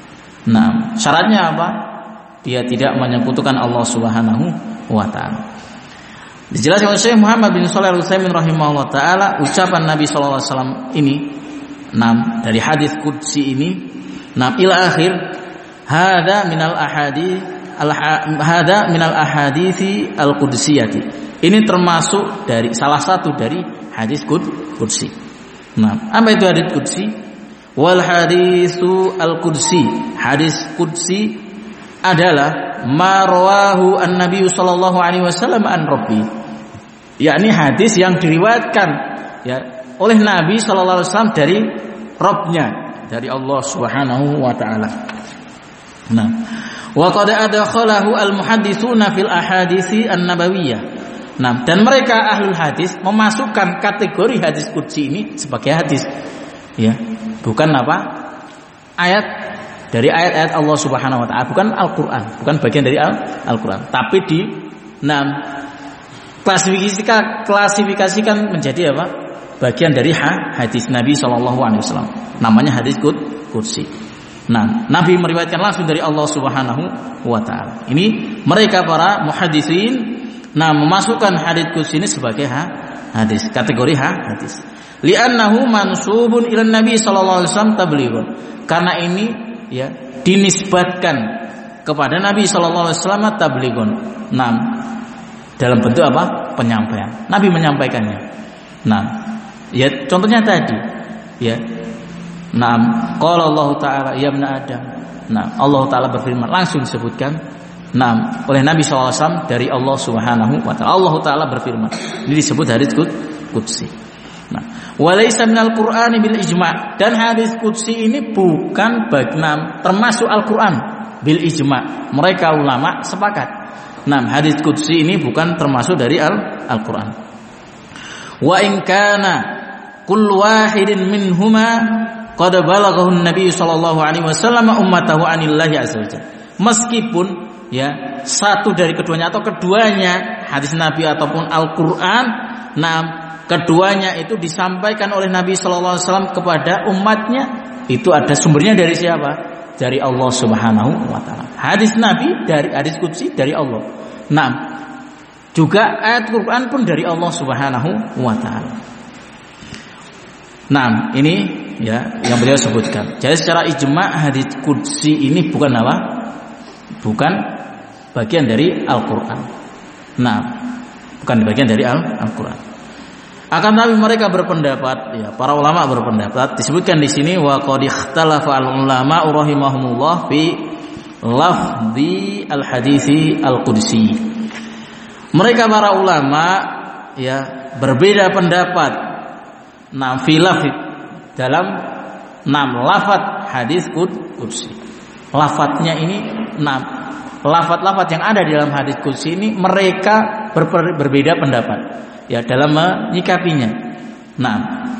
Nah, syaratnya apa? Dia tidak menyekutukan Allah Subhanahu wa taala. Dijelaskan oleh Syekh Muhammad bin Shalih Al-Utsaimin rahimahullah taala, ucapan Nabi sallallahu alaihi wasallam ini, enam dari hadis qudsi ini, enam ila akhir, hada minal ahadits hada minal ahadithi al-qudsiyati. Ini termasuk dari salah satu dari hadis qudsi. Nah, apa itu hadis qudsi? Wal hadisu al-qudsi, hadis qudsi adalah ma rawahu an-nabiy sallallahu alaihi wasallam an rabbi, yakni hadis yang diriwayatkan, ya, oleh Nabi sallallahu alaihi wasallam dari Rabb-nya, dari Allah Subhanahu wa taala. Nah, wa qad adkhalahu al-muhadditsuna fil ahaditsi an-nabawiyyah. Nah, dan mereka ahlul hadis memasukkan kategori hadis qudsi ini sebagai hadis, ya, bukan apa? Ayat dari ayat-ayat Allah Subhanahu wa taala, bukan Al-Qur'an, bukan bagian dari Al-Qur'an, tapi di enam klasifikasikan klasifikasikan menjadi apa? Bagian dari hadis Nabi sallallahu alaihi wasallam. Namanya hadis qudsi. Nah, Nabi meriwayatkan langsung dari Allah Subhanahu wa taala. Ini mereka para muhaddisin, nah, memasukkan hadis qudsi ini sebagai hadis, kategori hadis. Li'annahu mansubun ila Nabi sallallahu alaihi wasallam tablighun. Karena ini, ya, dinisbatkan kepada Nabi sallallahu alaihi wasallam tablighun. Nah, dalam bentuk apa? Penyampaian. Nabi menyampaikannya. Nah, ya, contohnya tadi, ya. Naam, qala Allah taala ya ibna Adam. Nah, Allah taala berfirman, langsung disebutkan, naam, oleh Nabi sallallahu alaihi wasallam dari Allah Subhanahu wa taala. Allah taala berfirman. Ini disebut hadis qudsi. Nah, walaysa minal Qur'ani bil ijma', dan hadis qudsi ini bukan bagian termasuk Al-Qur'an bil ijma'. Mereka ulama sepakat. Nah, hadis qudsi ini bukan termasuk dari Al- Al-Qur'an. Wa in kana kullu wahidin minhuma qad balaghahu an-nabi sallallahu alaihi wasallam ummatahu anillahi azza wajalla. Meskipun, ya, satu dari keduanya atau keduanya, hadis Nabi ataupun Al-Qur'an, nah, keduanya itu disampaikan oleh Nabi sallallahu alaihi wasallam kepada umatnya, itu ada sumbernya dari siapa? Dari Allah Subhanahu wa taala. Hadis Nabi dari hadis qudsi dari Allah. Nah, juga ayat Quran pun dari Allah Subhanahu wa taala. Nah, ini, ya, yang beliau sebutkan. Jadi secara ijma' hadis qudsi ini bukan apa? Bukan bagian dari Al-Qur'an. Nah, bukan bagian dari Al- Al-Qur'an. Akan tapi mereka berpendapat, ya, para ulama berpendapat, disebutkan di sini wa qad ikhtalafa al-ulama rahimahumullah fi lafzi al-hadisi al-qudsi. Mereka para ulama, ya, berbeda pendapat. Nah, fi lafzi dalam enam lafaz hadis qudsi. Lafadznya ini enam lafaz-lafaz yang ada di dalam hadis qudsi ini mereka ber, berbeda pendapat, ya, dalam menyikapinya. Nah,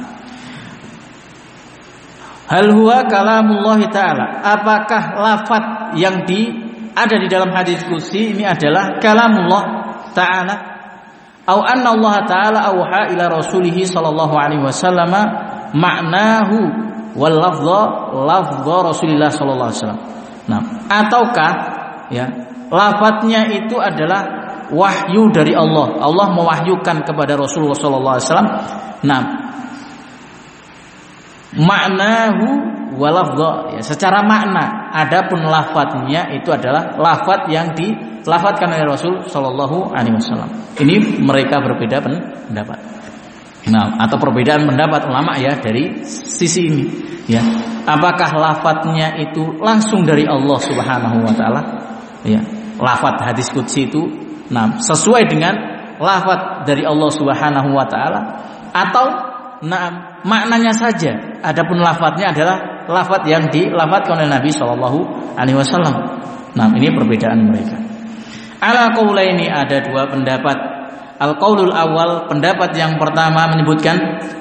hal huwa kalamullah ta'ala, apakah lafaz yang di ada di dalam hadis qudsi ini adalah kalamullah ta'ala, au anna Allah ta'ala auha ila rasulih sallallahu alaihi wasallam ma'nahu wal lafdha lafdha Rasulillah sallallahu alaihi wasallam. Nah, ataukah, ya, lafadznya itu adalah wahyu dari Allah. Allah mewahyukan kepada Rasulullah sallallahu alaihi wasallam. Nah, maknahu wa lafdha, ya, secara makna. Adapun lafadznya itu adalah lafadz yang dilafadzkan oleh Rasul sallallahu alaihi wasallam. Ini mereka berbeda pendapat. Nah, atau perbedaan pendapat ulama, ya, dari sisi ini, ya. Apakah lafadznya itu langsung dari Allah Subhanahu wa taala? Ya, lafadz hadis qudsi itu, nah, sesuai dengan lafadz dari Allah Subhanahu wa taala, atau, nah, maknanya saja. Adapun lafadznya adalah lafadz yang dilafadzkan oleh Nabi sallallahu alaihi wasallam. Nah, ini perbedaan mereka. Ala qaulaini, ada dua pendapat. Al-qaulul awal, pendapat yang pertama menyebutkan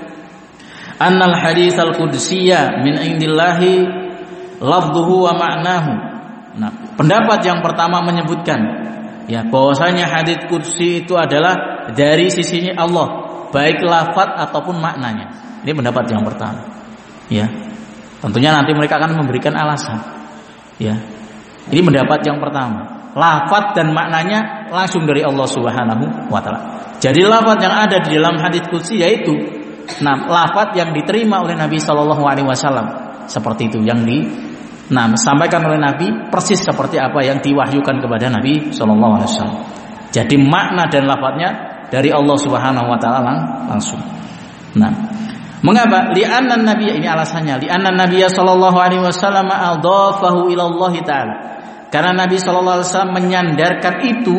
annal hadits al-qudsiyya min indillahi lafdhuhu wa ma'nahu. Nah, pendapat yang pertama menyebutkan, ya, bahwasanya hadits qudsi itu adalah dari sisinya Allah, baik lafaz ataupun maknanya. Ini pendapat yang pertama. Ya. Tentunya nanti mereka akan memberikan alasan. Ya. Ini pendapat yang pertama. Lafaz dan maknanya langsung dari Allah Subhanahu wa taala. Jadi lafaz yang ada di dalam hadis qudsi yaitu, nah, lafaz yang diterima oleh Nabi sallallahu alaihi wasallam. Seperti itu yang di nah, disampaikan oleh Nabi persis seperti apa yang diwahyukan kepada Nabi sallallahu alaihi wasallam. Jadi makna dan lafaznya dari Allah Subhanahu wa taala langsung. Nah, mengapa? Li'anna Nabi, ini alasannya, li'anna Nabi sallallahu alaihi wasallam adhafahu ila Allah taala. Karena Nabi sallallahu alaihi wasallam menyandarkan itu,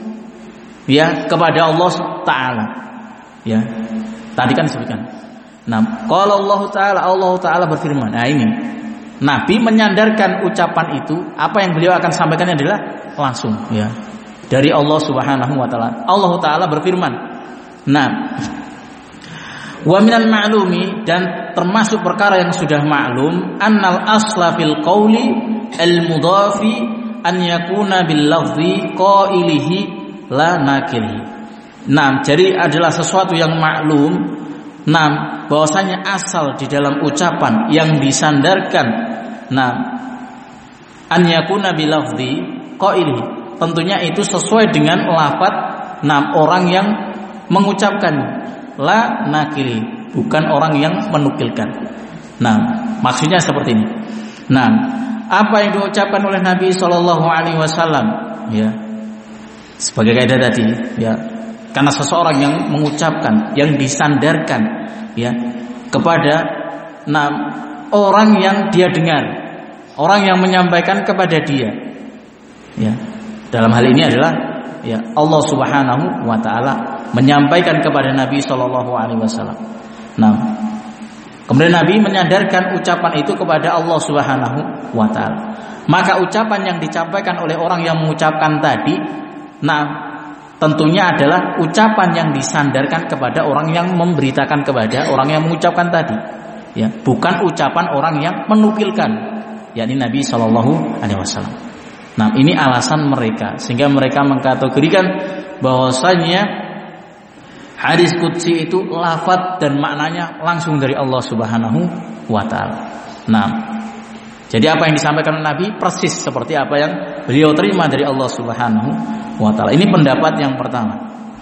ya, kepada Allah taala. Ya. Tadi kan disebutkan. Nah, qala Allah taala, Allah taala berfirman. Nah, ini Nabi menyandarkan ucapan itu, apa yang beliau akan sampaikan adalah langsung, ya, dari Allah Subhanahu wa taala. Allah taala berfirman. Nah, wa minal ma'lumi, dan termasuk perkara yang sudah maklum, annal asla fil qauli al-mudhafi an yakuna bil lafzi qailihi la nakilihi. Nah, jadi adalah sesuatu yang maklum, nah, bahwasanya asal di dalam ucapan yang disandarkan, nah, an yakuna bil lafzi qailihi, tentunya itu sesuai dengan lafaz, nah, orang yang mengucapkan, la nakili, bukan orang yang menukilkan. Nah, maksudnya seperti ini. Nah, apa yang diucapkan oleh Nabi sallallahu alaihi wasallam, ya, sebagai kaidah tadi, ya, karena seseorang yang mengucapkan, yang disandarkan, ya, kepada, nah, orang yang dia dengar, orang yang menyampaikan kepada dia, ya, dalam hal ini adalah, ya, Allah Subhanahu wa taala menyampaikan kepada Nabi sallallahu alaihi wasallam. Nah, kemudian Nabi menyandarkan ucapan itu kepada Allah Subhanahu wa taala. Maka ucapan yang disampaikan oleh orang yang mengucapkan tadi, nah, tentunya adalah ucapan yang disandarkan kepada orang yang memberitakan kepada orang yang mengucapkan tadi, ya, bukan ucapan orang yang menukilkan, yakni Nabi sallallahu alaihi wasallam. Nah, ini alasan mereka, sehingga mereka mengkategorikan bahwasanya hadis qudsi itu lafaz dan maknanya langsung dari Allah Subhanahu wa taala. Nah, jadi apa yang disampaikan oleh Nabi persis seperti apa yang beliau terima dari Allah Subhanahu wa taala. Ini pendapat yang pertama.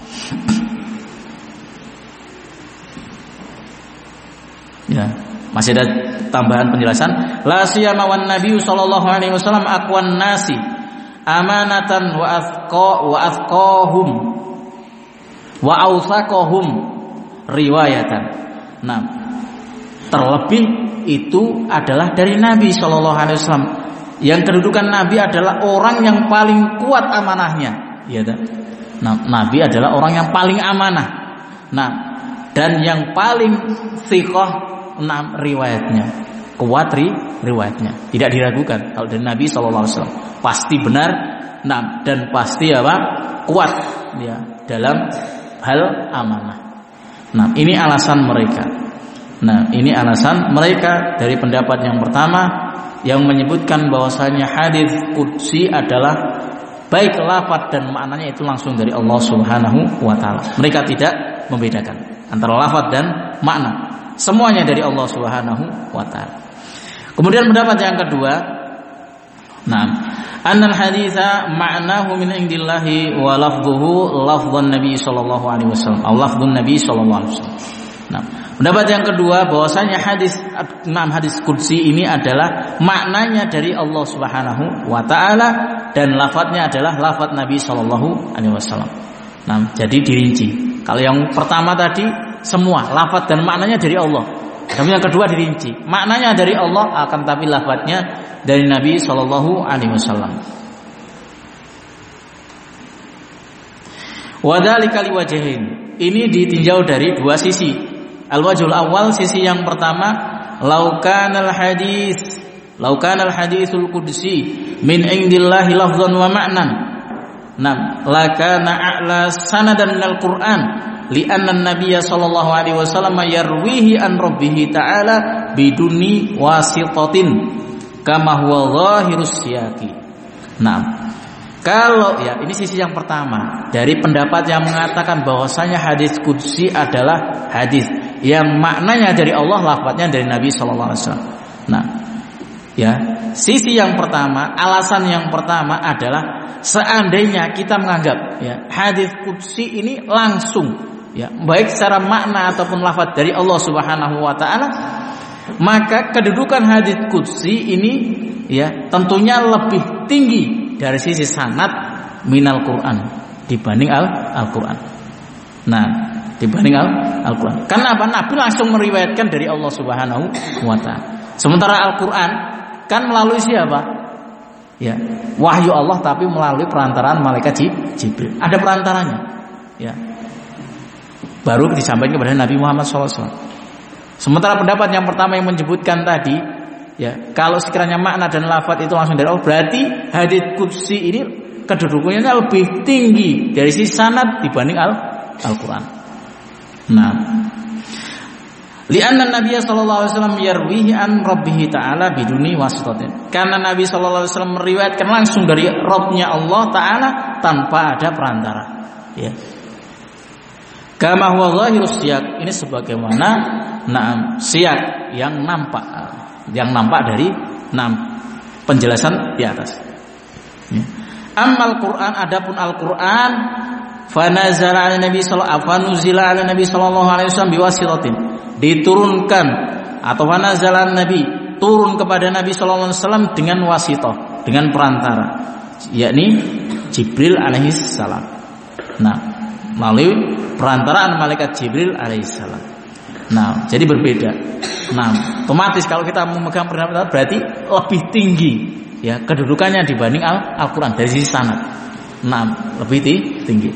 Ya, masih ada tambahan penjelasan. La siyama wan Nabi sallallahu alaihi wasallam aqwan nasi amanatan wa athqa wa athqahum wa awsaqahum riwayatan. Nah, terlebih itu adalah dari Nabi Shallallahu Alaihi Wasallam. Yang kedudukan Nabi adalah orang yang paling kuat amanahnya, ya. Nah, Nabi adalah orang yang paling amanah. Nah, dan yang paling thiqah enam riwayatnya, kuat ri, riwayatnya, tidak diragukan. Kalau dari Nabi Shallallahu Alaihi Wasallam pasti benar, nah, dan pasti apa kuat, ya, dalam hal amanah. Nah, ini alasan mereka. Nah, ini alasan mereka dari pendapat yang pertama yang menyebutkan bahwasanya hadis qudsi adalah baik lafaz dan maknanya itu langsung dari Allah Subhanahu wa taala. Mereka tidak membedakan antara lafaz dan makna. Semuanya dari Allah Subhanahu wa taala. Kemudian pendapat yang kedua, nah, annal haditsa ma'nahu min indillahi wa lafdhuhu lafdhun Nabi sallallahu alaihi wasallam. Au lafdhun Nabi sallallahu alaihi wasallam. Nah, pendapat yang kedua bahwasanya hadis enam hadis qudsi ini adalah maknanya dari Allah Subhanahu wa taala dan lafadznya adalah lafadz Nabi sallallahu alaihi wasallam. Nah, jadi dirinci. Kalau yang pertama tadi semua lafadz dan maknanya dari Allah. Dan yang kedua dirinci. Maknanya dari Allah akan tapi lafadznya dari Nabi sallallahu alaihi wasallam. Wa dzalika liwajhain. Ini ditinjau dari dua sisi. Al-wajhul awal, sisi yang pertama, laukanal hadis laukanal hadisul qudsi min indillahi lafdhan wa ma'nan. Nam, lakana a'la sanadan minal Qur'an li'anna an-nabiyya sallallahu alaihi wasallam yarwihi an rabbih ta'ala biduni wasitatin kama huwa zahirus siyaqi. Nah, kalau ya ini sisi yang pertama dari pendapat yang mengatakan bahwasanya hadis qudsi adalah hadis yang maknanya dari Allah, lafadznya dari Nabi sallallahu alaihi wasallam. Nah, ya, sisi yang pertama, alasan yang pertama adalah seandainya kita menganggap ya hadis qudsi ini langsung ya baik secara makna ataupun lafadz dari Allah Subhanahu wa taala, maka kedudukan hadis qudsi ini ya tentunya lebih tinggi dari sisi sanad minal Quran dibanding al Al-Quran. Nah, dibanding al Al-Quran. Karena apa? Nabi langsung meriwayatkan dari Allah Subhanahu wa taala. Sementara Al-Quran kan melalui siapa? Ya, wahyu Allah tapi melalui perantaraan malaikat Jibril. Ada perantaranya. Ya. Baru disampaikan kepada Nabi Muhammad shallallahu alaihi wasallam. Sementara pendapat yang pertama yang menyebutkan tadi, ya, kalau sekiranya makna dan lafaz itu langsung dari Allah, berarti hadits qudsi ini kedudukannya lebih tinggi dari sisi sanad dibanding al Al-Quran. Nah, li'anna Nabi sallallahu alaihi wasallam yarwihi an rabbih ta'ala biduni wasitatin. Karena Nabi sallallahu alaihi wasallam meriwayatkan langsung dari Rabb-nya Allah taala tanpa ada perantara. Ya. Kama huwa zahirus siyaq, ini sebagaimana na'am siyaq yang nampak yang nampak dari enam penjelasan di atas. Ya. Ammal Quran, adapun Al-Quran, fanazala ala Nabi sallallahu fanuzila ala Nabi sallallahu alaihi wasallam biwasitatin, diturunkan atau fanazala Nabi turun kepada Nabi sallallahu alaihi wasallam dengan wasitah, dengan perantara, yakni Jibril alaihi salam. Nah, melalui perantaraan malaikat Jibril alaihi salam. Nah, jadi berbeda. Nah, otomatis kalau kita memegang pendapat berarti lebih tinggi ya kedudukannya dibanding Al- Al-Quran dari sisi sanad. Nah, lebih tinggi.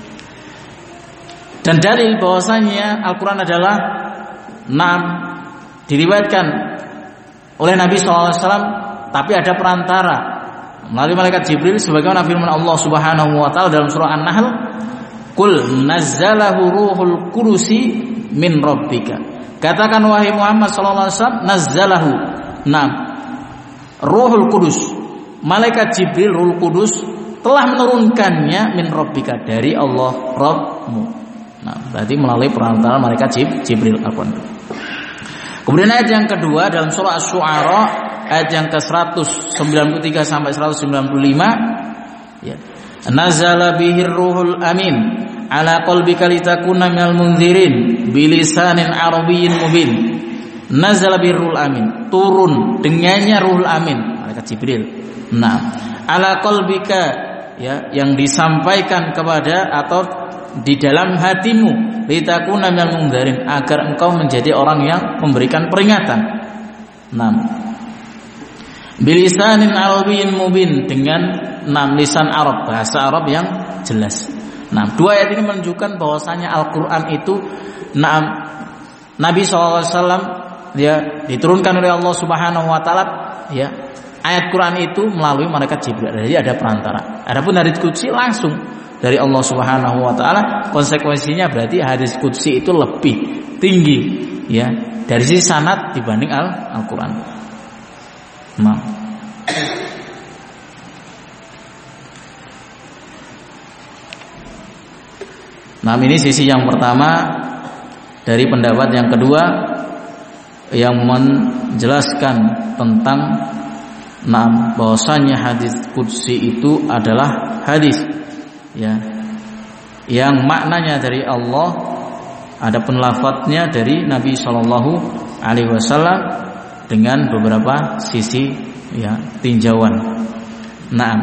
Dan dalil bahwasanya Al-Quran adalah enam diriwayatkan oleh Nabi shallallahu alaihi wasallam, tapi ada perantara melalui malaikat Jibril, sebagaimana firman Allah Subhanahu wa taala dalam surah An-Nahl, "Qul nazzalahu ruhul qudusi min rabbika." Katakan wahai Muhammad shallallahu alaihi wasallam, nazzalahu, enam ruhul qudus, malaikat Jibril ruhul qudus telah menurunkannya min rabbika, dari Allah Rabbmu. Nah, berarti melalui perantara malaikat Jibril. Kemudian ayat yang kedua dalam surah Asy-Syu'ara ayat yang ke seratus sembilan puluh tiga sampai seratus sembilan puluh lima, ya. Nazala bihir ruhul amin ala qalbika litakuna minal mundzirin bilisanin arabiyyin mubin. Nazala bihir ruhul amin, turun dengannya ruhul amin, malaikat Jibril. Nah, ala qalbika, ya, yang disampaikan kepada atau di dalam hatimu, litakuna minal mundzarin, agar engkau menjadi orang yang memberikan peringatan. enam. Bilisanin arabiyyin mubin, dengan enam lisan Arab, bahasa Arab yang jelas. Nah, dua ayat ini menunjukkan bahwasanya Al-Qur'an itu enam Nabi shallallahu alaihi wasallam ya diturunkan oleh Allah Subhanahu wa taala, ya. Ayat Quran itu melalui malaikat Jibril. Jadi ada perantara. Adapun hadits qudsi langsung dari Allah Subhanahu wa taala, konsekuensinya berarti hadits qudsi itu lebih tinggi, ya, dari sisi sanad dibanding Al- Al-Qur'an. Nah. Nah, ini sisi yang pertama dari pendapat yang kedua yang menjelaskan tentang nah, bahwasanya hadis qudsi itu adalah hadis, ya, yang maknanya dari Allah, adapun lafadznya dari Nabi Shallallahu Alaihi Wasallam dengan beberapa sisi, ya, tinjauan. Nah,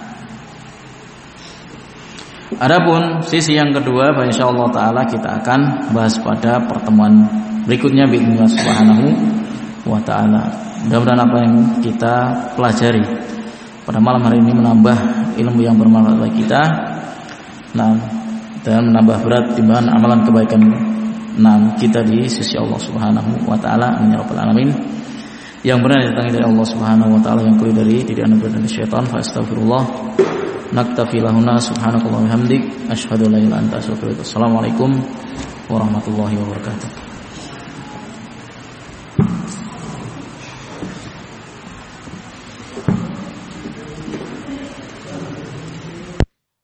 adapun sisi yang kedua, insyaallah taala kita akan bahas pada pertemuan berikutnya bi'idznillah subhanahu wa taala. Mudah-mudahan apa yang kita pelajari pada malam hari ini menambah ilmu yang bermanfaat bagi kita, nah, dan menambah berat timbangan amalan kebaikan nah, kita di sisi Allah Subhanahu wa taala. Amin ya rabbal alamin. Yang benar datang dari Allah Subhanahu wa taala, yang keliru dari tidak ada dari syaitan. Fa astaghfirullah. Naktafi lahuna subhanakallah wa bihamdik asyhadu an la ilaha illa anta astaghfiruka wa atubu ilaik. Assalamualaikum warahmatullahi wabarakatuh.